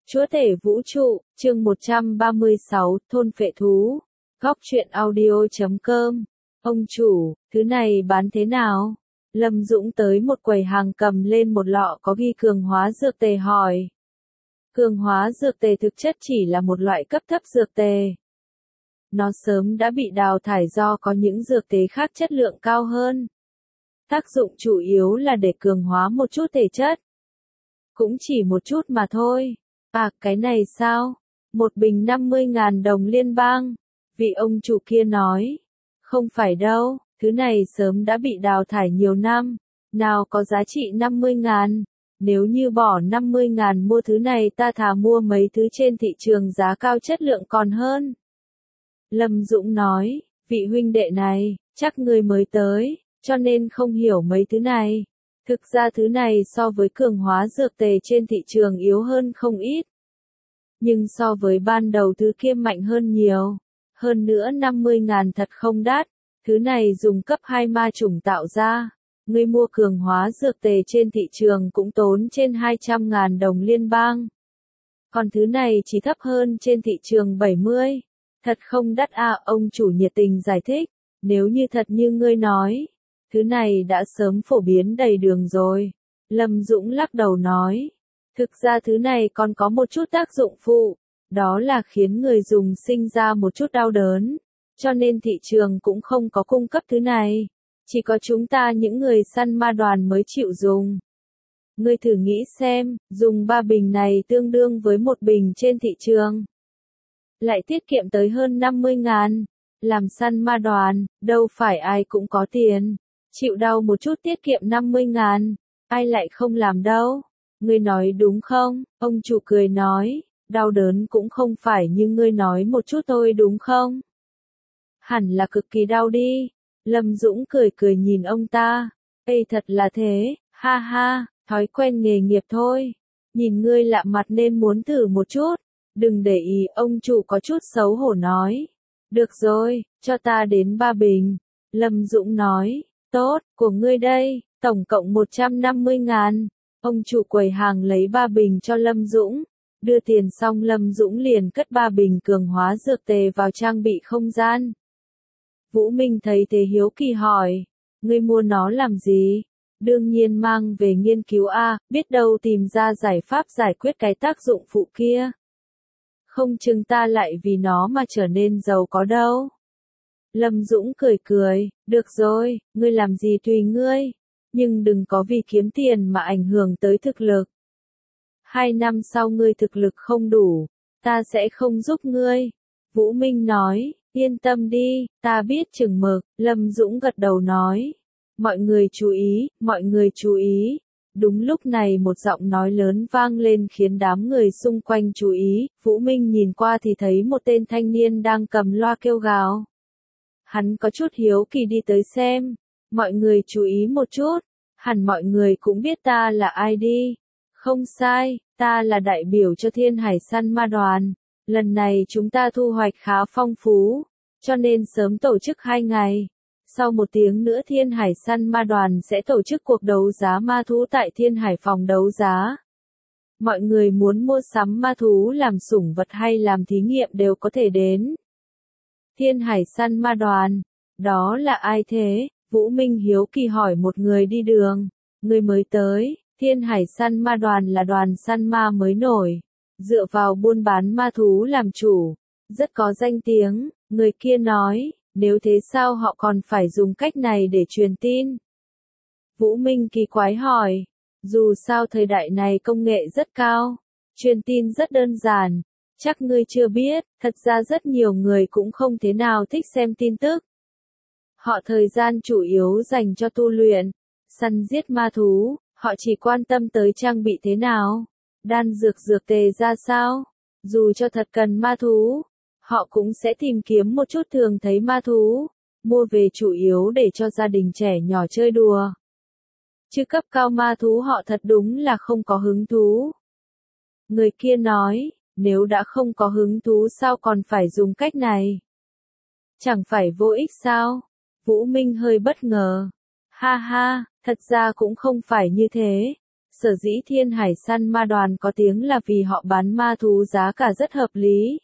Chúa tể vũ trụ, chương 136, thôn phệ thú. Góc truyện audio.com. Ông chủ, thứ này bán thế nào? Lâm Dũng tới một quầy hàng cầm lên một lọ có ghi cường hóa dược tề hỏi. Cường hóa dược tề thực chất chỉ là một loại cấp thấp dược tề. Nó sớm đã bị đào thải do có những dược tề khác chất lượng cao hơn. Tác dụng chủ yếu là để cường hóa một chút thể chất. Cũng chỉ một chút mà thôi. À, cái này sao? Một bình 50.000 đồng liên bang. Vị ông chủ kia nói. Không phải đâu, thứ này sớm đã bị đào thải nhiều năm. Nào có giá trị 50.000. Nếu như bỏ 50.000 mua thứ này ta thà mua mấy thứ trên thị trường giá cao chất lượng còn hơn. Lâm Dũng nói, vị huynh đệ này, chắc người mới tới, cho nên không hiểu mấy thứ này. Thực ra thứ này so với cường hóa dược tề trên thị trường yếu hơn không ít. Nhưng so với ban đầu thứ kia mạnh hơn nhiều. Hơn nữa 50.000 thật không đắt. Thứ này dùng cấp 2 ma chủng tạo ra. Người mua cường hóa dược tề trên thị trường cũng tốn trên 200.000 đồng liên bang. Còn thứ này chỉ thấp hơn trên thị trường 70. Thật không đắt à, ông chủ nhiệt tình giải thích. Nếu như thật như ngươi nói. Thứ này đã sớm phổ biến đầy đường rồi. Lâm Dũng lắc đầu nói. Thực ra thứ này còn có một chút tác dụng phụ. Đó là khiến người dùng sinh ra một chút đau đớn. Cho nên thị trường cũng không có cung cấp thứ này. Chỉ có chúng ta những người săn ma đoàn mới chịu dùng. Ngươi thử nghĩ xem, dùng 3 bình này tương đương với một bình trên thị trường. Lại tiết kiệm tới hơn 50.000. Làm săn ma đoàn, đâu phải ai cũng có tiền. Chịu đau một chút tiết kiệm 50.000. Ai lại không làm đâu. Ngươi nói đúng không? Ông chủ cười nói. Đau đớn cũng không phải như ngươi nói một chút thôi đúng không? Hẳn là cực kỳ đau đi. Lâm Dũng cười cười nhìn ông ta. Ê thật là thế, ha ha, thói quen nghề nghiệp thôi. Nhìn ngươi lạ mặt nên muốn thử một chút. Đừng để ý, ông chủ có chút xấu hổ nói. Được rồi, cho ta đến 3 bình. Lâm Dũng nói, tốt, của ngươi đây, tổng cộng 150.000. Ông chủ quầy hàng lấy 3 bình cho Lâm Dũng. Đưa tiền xong Lâm Dũng liền cất 3 bình cường hóa dược tề vào trang bị không gian. Vũ Minh thấy thế hiếu kỳ hỏi, ngươi mua nó làm gì? Đương nhiên mang về nghiên cứu a, biết đâu tìm ra giải pháp giải quyết cái tác dụng phụ kia. Không chừng ta lại vì nó mà trở nên giàu có đâu. Lâm Dũng cười cười, được rồi, ngươi làm gì tùy ngươi, nhưng đừng có vì kiếm tiền mà ảnh hưởng tới thực lực. 2 năm sau ngươi thực lực không đủ, ta sẽ không giúp ngươi. Vũ Minh nói, yên tâm đi, ta biết chừng mực. Lâm Dũng gật đầu nói, mọi người chú ý, mọi người chú ý. Đúng lúc này một giọng nói lớn vang lên khiến đám người xung quanh chú ý. Vũ Minh nhìn qua thì thấy một tên thanh niên đang cầm loa kêu gào. Hắn có chút hiếu kỳ đi tới xem. Mọi người chú ý một chút, hẳn mọi người cũng biết ta là ai đi. Không sai, ta là đại biểu cho Thiên Hải Săn Ma Đoàn. Lần này chúng ta thu hoạch khá phong phú, cho nên sớm tổ chức 2 ngày. Sau 1 tiếng nữa Thiên Hải Săn Ma Đoàn sẽ tổ chức cuộc đấu giá ma thú tại Thiên Hải phòng đấu giá. Mọi người muốn mua sắm ma thú làm sủng vật hay làm thí nghiệm đều có thể đến. Thiên Hải Săn Ma Đoàn, đó là ai thế? Vũ Minh hiếu kỳ hỏi một người đi đường. Người mới tới. Thiên Hải Săn Ma Đoàn là đoàn săn ma mới nổi, dựa vào buôn bán ma thú làm chủ, rất có danh tiếng. Người kia nói, nếu thế sao họ còn phải dùng cách này để truyền tin? Vũ Minh kỳ quái hỏi, dù sao thời đại này công nghệ rất cao, truyền tin rất đơn giản, chắc ngươi chưa biết, thật ra rất nhiều người cũng không thế nào thích xem tin tức. Họ thời gian chủ yếu dành cho tu luyện, săn giết ma thú. Họ chỉ quan tâm tới trang bị thế nào, đan dược dược tề ra sao. Dù cho thật cần ma thú, họ cũng sẽ tìm kiếm một chút thường thấy ma thú, mua về chủ yếu để cho gia đình trẻ nhỏ chơi đùa. Chứ cấp cao ma thú họ thật đúng là không có hứng thú. Người kia nói, nếu đã không có hứng thú sao còn phải dùng cách này? Chẳng phải vô ích sao? Vũ Minh hơi bất ngờ. Ha ha. Thật ra cũng không phải như thế. Sở dĩ Thiên Hải Săn Ma Đoàn có tiếng là vì họ bán ma thú giá cả rất hợp lý.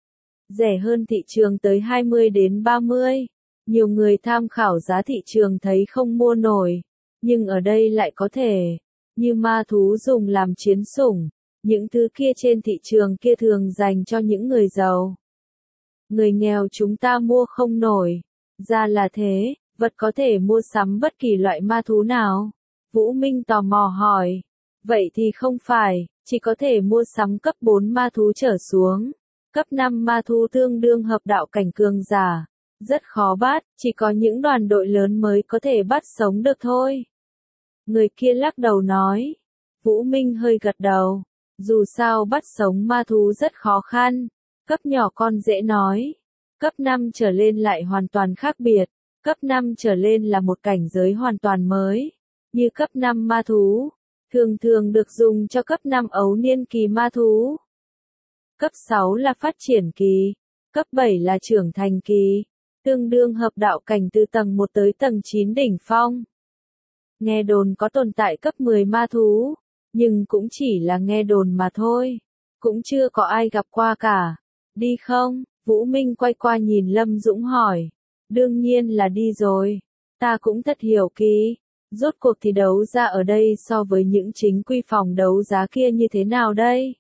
Rẻ hơn thị trường tới 20 đến 30. Nhiều người tham khảo giá thị trường thấy không mua nổi, nhưng ở đây lại có thể, như ma thú dùng làm chiến sủng, những thứ kia trên thị trường kia thường dành cho những người giàu. Người nghèo chúng ta mua không nổi. Ra là thế, vật có thể mua sắm bất kỳ loại ma thú nào? Vũ Minh tò mò hỏi. Vậy thì không phải, chỉ có thể mua sắm cấp 4 ma thú trở xuống. Cấp 5 ma thú tương đương hợp đạo cảnh cường giả. Rất khó bắt, chỉ có những đoàn đội lớn mới có thể bắt sống được thôi. Người kia lắc đầu nói. Vũ Minh hơi gật đầu. Dù sao bắt sống ma thú rất khó khăn. Cấp nhỏ con dễ nói. Cấp 5 trở lên lại hoàn toàn khác biệt. Cấp 5 trở lên là một cảnh giới hoàn toàn mới. Như cấp 5 ma thú, thường thường được dùng cho cấp 5 ấu niên kỳ ma thú. Cấp 6 là phát triển kỳ. Cấp 7 là trưởng thành kỳ. Tương đương hợp đạo cảnh từ tầng 1 tới tầng 9 đỉnh phong. Nghe đồn có tồn tại cấp 10 ma thú, nhưng cũng chỉ là nghe đồn mà thôi. Cũng chưa có ai gặp qua cả. Đi không? Vũ Minh quay qua nhìn Lâm Dũng hỏi. Đương nhiên là đi rồi. Ta cũng thật hiểu kỳ. Rốt cuộc thì đấu giá ở đây so với những chính quy phòng đấu giá kia như thế nào đây?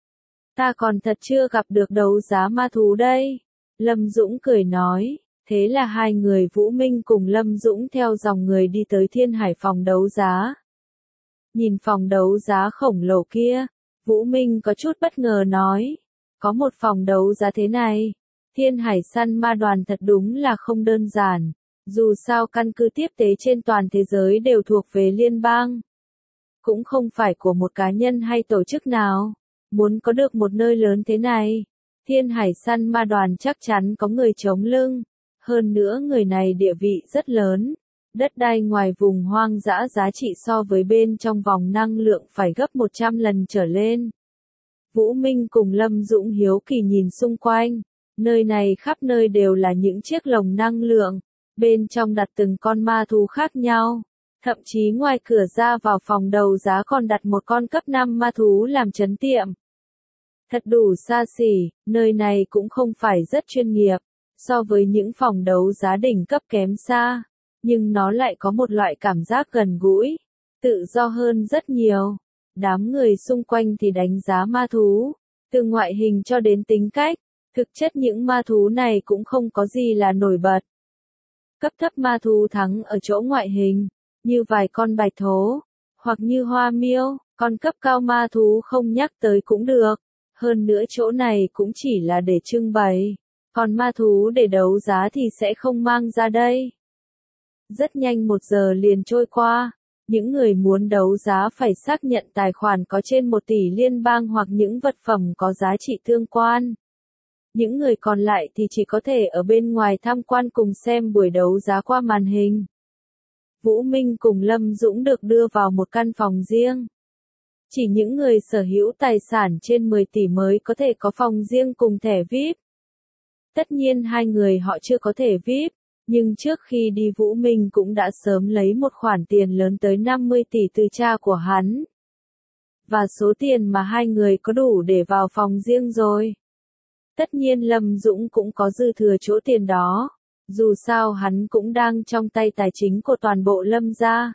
Ta còn thật chưa gặp được đấu giá ma thú đây. Lâm Dũng cười nói. Thế là hai người Vũ Minh cùng Lâm Dũng theo dòng người đi tới Thiên Hải phòng đấu giá. Nhìn phòng đấu giá khổng lồ kia, Vũ Minh có chút bất ngờ nói. Có một phòng đấu giá thế này. Thiên Hải Săn Ma Đoàn thật đúng là không đơn giản. Dù sao căn cứ tiếp tế trên toàn thế giới đều thuộc về liên bang. Cũng không phải của một cá nhân hay tổ chức nào. Muốn có được một nơi lớn thế này, Thiên Hải Săn Ma Đoàn chắc chắn có người chống lưng. Hơn nữa người này địa vị rất lớn. Đất đai ngoài vùng hoang dã giá trị so với bên trong vòng năng lượng phải gấp 100 lần trở lên. Vũ Minh cùng Lâm Dũng hiếu kỳ nhìn xung quanh. Nơi này khắp nơi đều là những chiếc lồng năng lượng. Bên trong đặt từng con ma thú khác nhau. Thậm chí ngoài cửa ra vào phòng đấu giá còn đặt một con cấp 5 ma thú làm trấn tiệm. Thật đủ xa xỉ, nơi này cũng không phải rất chuyên nghiệp. So với những phòng đấu giá đỉnh cấp kém xa. Nhưng nó lại có một loại cảm giác gần gũi. Tự do hơn rất nhiều. Đám người xung quanh thì đánh giá ma thú. Từ ngoại hình cho đến tính cách. Thực chất những ma thú này cũng không có gì là nổi bật. Cấp thấp ma thú thắng ở chỗ ngoại hình, như vài con bạch thố, hoặc như hoa miêu, còn cấp cao ma thú không nhắc tới cũng được. Hơn nữa chỗ này cũng chỉ là để trưng bày, còn ma thú để đấu giá thì sẽ không mang ra đây. Rất nhanh 1 giờ liền trôi qua, những người muốn đấu giá phải xác nhận tài khoản có trên 1 tỷ liên bang hoặc những vật phẩm có giá trị tương quan. Những người còn lại thì chỉ có thể ở bên ngoài tham quan cùng xem buổi đấu giá qua màn hình. Vũ Minh cùng Lâm Dũng được đưa vào một căn phòng riêng. Chỉ những người sở hữu tài sản trên 10 tỷ mới có thể có phòng riêng cùng thẻ VIP. Tất nhiên hai người họ chưa có thẻ VIP, nhưng trước khi đi Vũ Minh cũng đã sớm lấy một khoản tiền lớn tới 50 tỷ từ cha của hắn. Và số tiền mà hai người có đủ để vào phòng riêng rồi. Tất nhiên Lâm Dũng cũng có dư thừa chỗ tiền đó. Dù sao hắn cũng đang trong tay tài chính của toàn bộ Lâm gia.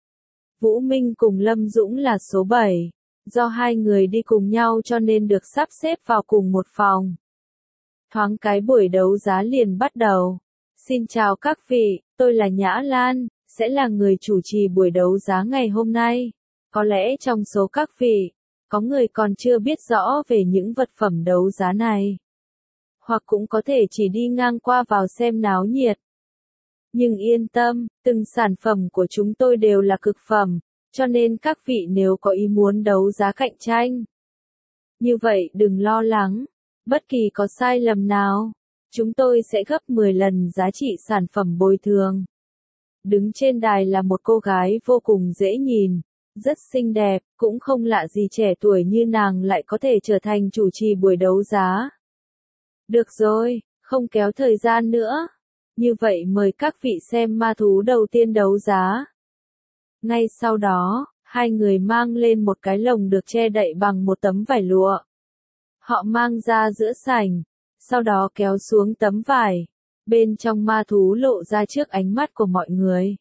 Vũ Minh cùng Lâm Dũng là số 7. Do hai người đi cùng nhau cho nên được sắp xếp vào cùng một phòng. Thoáng cái buổi đấu giá liền bắt đầu. Xin chào các vị, tôi là Nhã Lan, sẽ là người chủ trì buổi đấu giá ngày hôm nay. Có lẽ trong số các vị, có người còn chưa biết rõ về những vật phẩm đấu giá này. Hoặc cũng có thể chỉ đi ngang qua vào xem náo nhiệt. Nhưng yên tâm, từng sản phẩm của chúng tôi đều là cực phẩm, cho nên các vị nếu có ý muốn đấu giá cạnh tranh. Như vậy đừng lo lắng, bất kỳ có sai lầm nào, chúng tôi sẽ gấp 10 lần giá trị sản phẩm bồi thường. Đứng trên đài là một cô gái vô cùng dễ nhìn, rất xinh đẹp, cũng không lạ gì trẻ tuổi như nàng lại có thể trở thành chủ trì buổi đấu giá. Được rồi, không kéo thời gian nữa. Như vậy mời các vị xem ma thú đầu tiên đấu giá. Ngay sau đó, Hai người mang lên một cái lồng được che đậy bằng một tấm vải lụa. Họ mang ra giữa sảnh, sau đó kéo xuống tấm vải. Bên trong ma thú lộ ra trước ánh mắt của mọi người.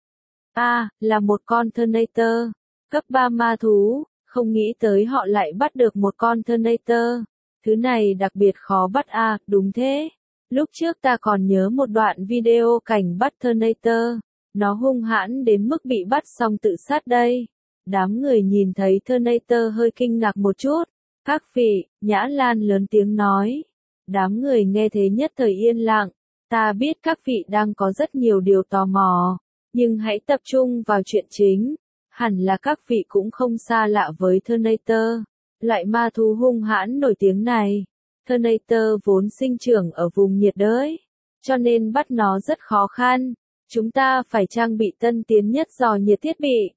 Là một con Terminator, cấp 3 ma thú, không nghĩ tới họ lại bắt được một con Terminator. Thứ này đặc biệt khó bắt đúng thế. Lúc trước ta còn nhớ một đoạn video cảnh bắt Terminator, nó hung hãn đến mức bị bắt xong tự sát đây. Đám người nhìn thấy Terminator hơi kinh ngạc một chút. Các vị, Nhã Lan lớn tiếng nói. Đám người nghe thế nhất thời yên lặng. Ta biết các vị đang có rất nhiều điều tò mò, nhưng hãy tập trung vào chuyện chính. Hẳn là các vị cũng không xa lạ với Terminator, loại ma thú hung hãn nổi tiếng này. Terminator vốn sinh trưởng ở vùng nhiệt đới, cho nên bắt nó rất khó khăn. Chúng ta phải trang bị tân tiến nhất dò nhiệt thiết bị.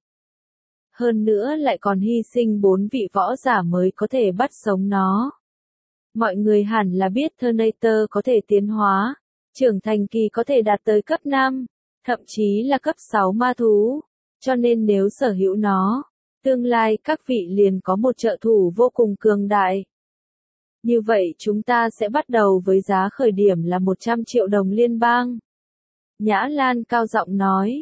Hơn nữa lại còn hy sinh 4 vị võ giả mới có thể bắt sống nó. Mọi người hẳn là biết Terminator có thể tiến hóa, trưởng thành kỳ có thể đạt tới cấp 5, thậm chí là cấp 6 ma thú. Cho nên nếu sở hữu nó, tương lai các vị liền có một trợ thủ vô cùng cường đại. Như vậy chúng ta sẽ bắt đầu với giá khởi điểm là 100 triệu đồng liên bang. Nhã Lan cao giọng nói,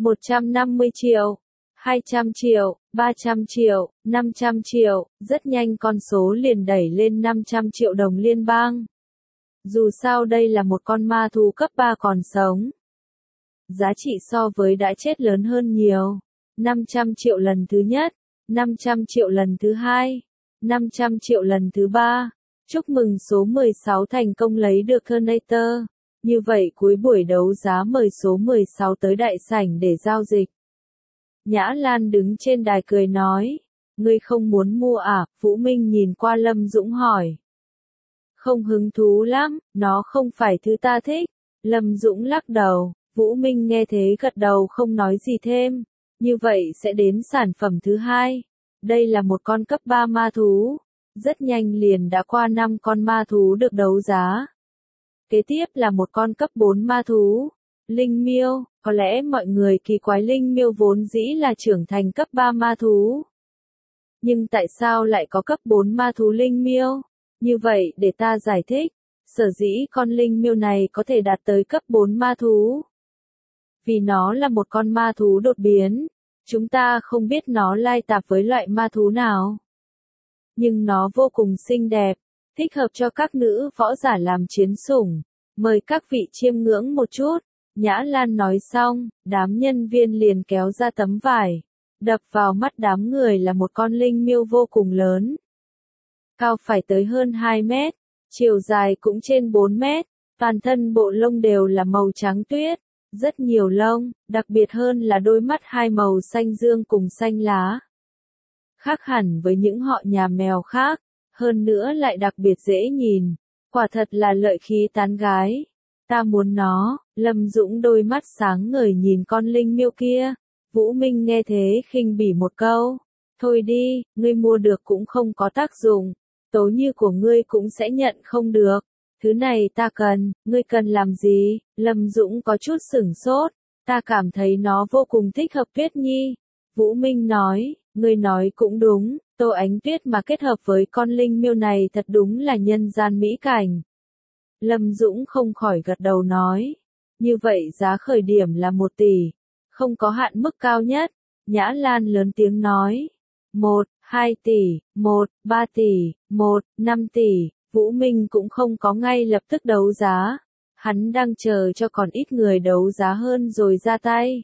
150 triệu, 200 triệu, 300 triệu, 500 triệu, rất nhanh con số liền đẩy lên 500 triệu đồng liên bang. Dù sao đây là một con ma thú cấp 3 còn sống. Giá trị so với đã chết lớn hơn nhiều. 500 triệu lần thứ nhất, 500 triệu lần thứ hai, 500 triệu lần thứ ba. Chúc mừng số 16 thành công lấy được Terminator. Như vậy cuối buổi đấu giá mời số 16 tới đại sảnh để giao dịch. Nhã Lan đứng trên đài cười nói. Ngươi không muốn mua à? Vũ Minh nhìn qua Lâm Dũng hỏi. Không hứng thú lắm, nó không phải thứ ta thích. Lâm Dũng lắc đầu. Vũ Minh nghe thế gật đầu không nói gì thêm. Như vậy sẽ đến sản phẩm thứ hai. Đây là một con cấp 3 ma thú. Rất nhanh liền đã qua 5 con ma thú được đấu giá. Kế tiếp là một con cấp 4 ma thú. Linh miêu, có lẽ mọi người kỳ quái linh miêu vốn dĩ là trưởng thành cấp 3 ma thú. Nhưng tại sao lại có cấp 4 ma thú linh miêu? Như vậy để ta giải thích. Sở dĩ con linh miêu này có thể đạt tới cấp 4 ma thú. Vì nó là một con ma thú đột biến. Chúng ta không biết nó lai tạp với loại ma thú nào. Nhưng nó vô cùng xinh đẹp, thích hợp cho các nữ võ giả làm chiến sủng. Mời các vị chiêm ngưỡng một chút. Nhã Lan nói xong, đám nhân viên liền kéo ra tấm vải. Đập vào mắt đám người là một con linh miêu vô cùng lớn. Cao phải tới hơn 2 mét, chiều dài cũng trên 4 mét, toàn thân bộ lông đều là màu trắng tuyết. Rất nhiều lông, đặc biệt hơn là đôi mắt hai màu xanh dương cùng xanh lá. Khác hẳn với những họ nhà mèo khác, hơn nữa lại đặc biệt dễ nhìn. Quả thật là lợi khí tán gái. Ta muốn nó. Lâm Dũng đôi mắt sáng ngời nhìn con linh miêu kia. Vũ Minh nghe thế khinh bỉ một câu. Thôi đi, ngươi mua được cũng không có tác dụng. Tố như của ngươi cũng sẽ nhận không được. Thứ này ta cần, ngươi cần làm gì? Lâm Dũng có chút sửng sốt. Ta cảm thấy nó vô cùng thích hợp Tuyết Nhi. Vũ Minh nói, ngươi nói cũng đúng, Tô Ánh Tuyết mà kết hợp với con linh miêu này thật đúng là nhân gian mỹ cảnh. Lâm Dũng không khỏi gật đầu nói, như vậy giá khởi điểm là 1 tỷ, không có hạn mức cao nhất. Nhã Lan lớn tiếng nói, 1, 2 tỷ, 1, 3 tỷ, 1, 5 tỷ. Vũ Minh cũng không có ngay lập tức đấu giá. Hắn đang chờ cho còn ít người đấu giá hơn rồi ra tay.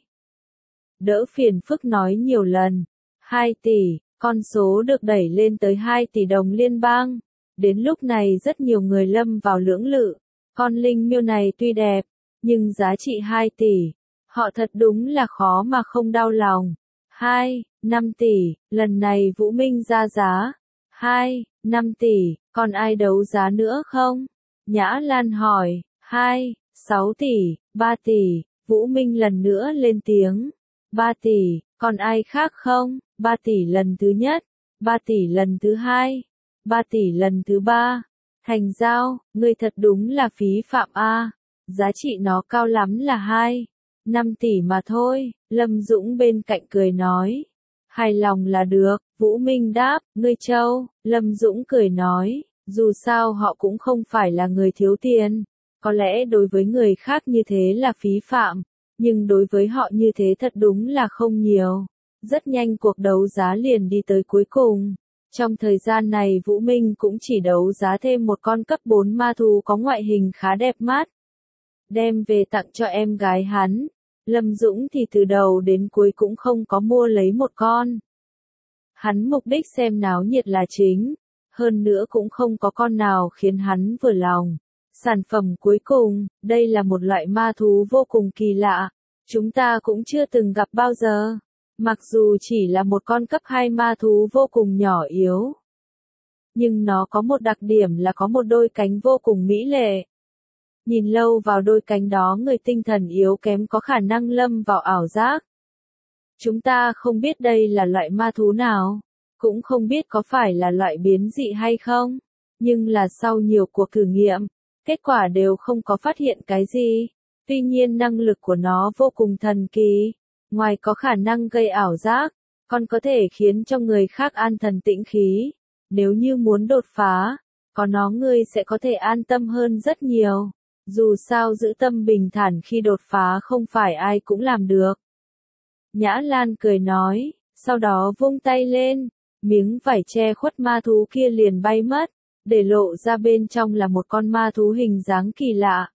Đỡ phiền phức nói nhiều lần. 2 tỷ, con số được đẩy lên tới 2 tỷ đồng liên bang. Đến lúc này rất nhiều người lâm vào lưỡng lự. Con linh miêu này tuy đẹp, nhưng giá trị 2 tỷ. Họ thật đúng là khó mà không đau lòng. 2, 5 tỷ, lần này Vũ Minh ra giá. 2, 5 tỷ, còn ai đấu giá nữa không? Nhã Lan hỏi. 2, 6 tỷ, 3 tỷ, Vũ Minh lần nữa lên tiếng. 3 tỷ, còn ai khác không? 3 tỷ lần thứ nhất, 3 tỷ lần thứ hai, 3 tỷ lần thứ ba. Thành giao, ngươi thật đúng là phí phạm a. Giá trị nó cao lắm là 2, 5 tỷ mà thôi. Lâm Dũng bên cạnh cười nói. Hài lòng là được, Vũ Minh đáp, ngươi Châu, Lâm Dũng cười nói, dù sao họ cũng không phải là người thiếu tiền, có lẽ đối với người khác như thế là phí phạm, nhưng đối với họ như thế thật đúng là không nhiều. Rất nhanh cuộc đấu giá liền đi tới cuối cùng. Trong thời gian này Vũ Minh cũng chỉ đấu giá thêm một con cấp 4 ma thú có ngoại hình khá đẹp mắt. Đem về tặng cho em gái hắn. Lâm Dũng thì từ đầu đến cuối cũng không có mua lấy một con. Hắn mục đích xem náo nhiệt là chính. Hơn nữa cũng không có con nào khiến hắn vừa lòng. Sản phẩm cuối cùng, đây là một loại ma thú vô cùng kỳ lạ. Chúng ta cũng chưa từng gặp bao giờ. Mặc dù chỉ là một con cấp 2 ma thú vô cùng nhỏ yếu. Nhưng nó có một đặc điểm là có một đôi cánh vô cùng mỹ lệ. Nhìn lâu vào đôi cánh đó người tinh thần yếu kém có khả năng lâm vào ảo giác. Chúng ta không biết đây là loại ma thú nào. Cũng không biết có phải là loại biến dị hay không. Nhưng là sau nhiều cuộc thử nghiệm, kết quả đều không có phát hiện cái gì. Tuy nhiên năng lực của nó vô cùng thần kỳ. Ngoài có khả năng gây ảo giác, còn có thể khiến cho người khác an thần tĩnh khí. Nếu như muốn đột phá, có nó ngươi sẽ có thể an tâm hơn rất nhiều. Dù sao giữ tâm bình thản khi đột phá không phải ai cũng làm được. Nhã Lan cười nói, sau đó vung tay lên, miếng vải che khuất ma thú kia liền bay mất, để lộ ra bên trong là một con ma thú hình dáng kỳ lạ.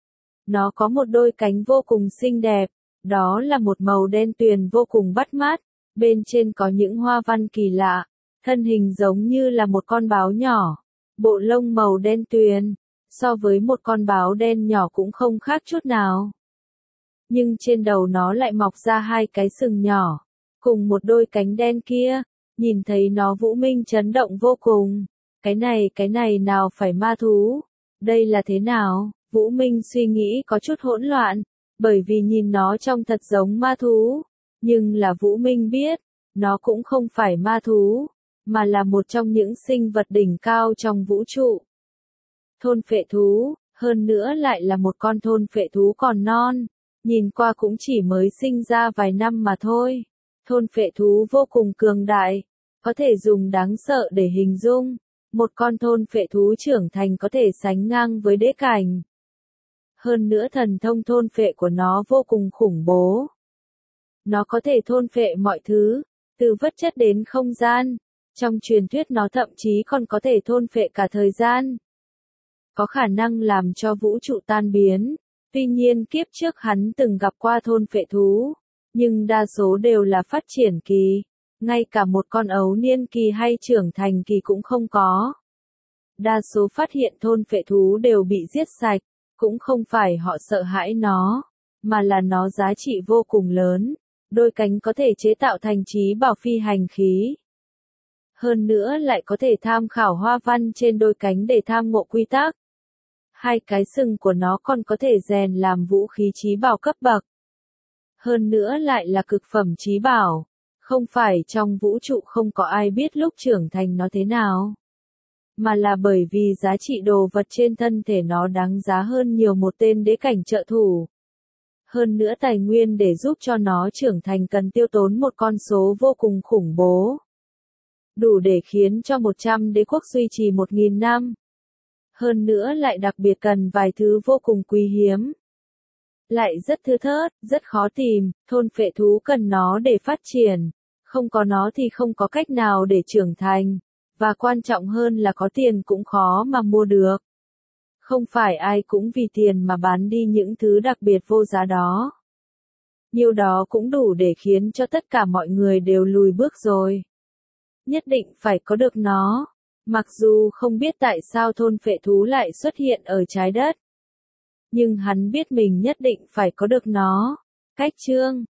Nó có một đôi cánh vô cùng xinh đẹp. Đó là một màu đen tuyền vô cùng bắt mắt, bên trên có những hoa văn kỳ lạ, thân hình giống như là một con báo nhỏ, bộ lông màu đen tuyền, so với một con báo đen nhỏ cũng không khác chút nào. Nhưng trên đầu nó lại mọc ra hai cái sừng nhỏ, cùng một đôi cánh đen kia, nhìn thấy nó Vũ Minh chấn động vô cùng. Cái này nào phải ma thú? Đây là thế nào? Vũ Minh suy nghĩ có chút hỗn loạn. Bởi vì nhìn nó trông thật giống ma thú, nhưng là Vũ Minh biết, nó cũng không phải ma thú, mà là một trong những sinh vật đỉnh cao trong vũ trụ. Thôn phệ thú, hơn nữa lại là một con thôn phệ thú còn non, nhìn qua cũng chỉ mới sinh ra vài năm mà thôi. Thôn phệ thú vô cùng cường đại, có thể dùng đáng sợ để hình dung, một con thôn phệ thú trưởng thành có thể sánh ngang với đế cảnh. Hơn nữa thần thông thôn phệ của nó vô cùng khủng bố. Nó có thể thôn phệ mọi thứ, từ vật chất đến không gian. Trong truyền thuyết nó thậm chí còn có thể thôn phệ cả thời gian. Có khả năng làm cho vũ trụ tan biến. Tuy nhiên kiếp trước hắn từng gặp qua thôn phệ thú, nhưng đa số đều là phát triển kỳ. Ngay cả một con ấu niên kỳ hay trưởng thành kỳ cũng không có. Đa số phát hiện thôn phệ thú đều bị giết sạch. Cũng không phải họ sợ hãi nó, mà là nó giá trị vô cùng lớn, đôi cánh có thể chế tạo thành trí bảo phi hành khí. Hơn nữa lại có thể tham khảo hoa văn trên đôi cánh để tham ngộ quy tắc. Hai cái sừng của nó còn có thể rèn làm vũ khí trí bảo cấp bậc. Hơn nữa lại là cực phẩm trí bảo, không phải trong vũ trụ không có ai biết lúc trưởng thành nó thế nào. Mà là bởi vì giá trị đồ vật trên thân thể nó đáng giá hơn nhiều một tên đế cảnh trợ thủ. Hơn nữa tài nguyên để giúp cho nó trưởng thành cần tiêu tốn một con số vô cùng khủng bố. Đủ để khiến cho 100 đế quốc duy trì 1000 năm. Hơn nữa lại đặc biệt cần vài thứ vô cùng quý hiếm. Lại rất thưa thớt, rất khó tìm, thôn phệ thú cần nó để phát triển. Không có nó thì không có cách nào để trưởng thành. Và quan trọng hơn là có tiền cũng khó mà mua được. Không phải ai cũng vì tiền mà bán đi những thứ đặc biệt vô giá đó. Nhiều đó cũng đủ để khiến cho tất cả mọi người đều lùi bước rồi. Nhất định phải có được nó. Mặc dù không biết tại sao thôn phệ thú lại xuất hiện ở trái đất. Nhưng hắn biết mình nhất định phải có được nó. Cách chương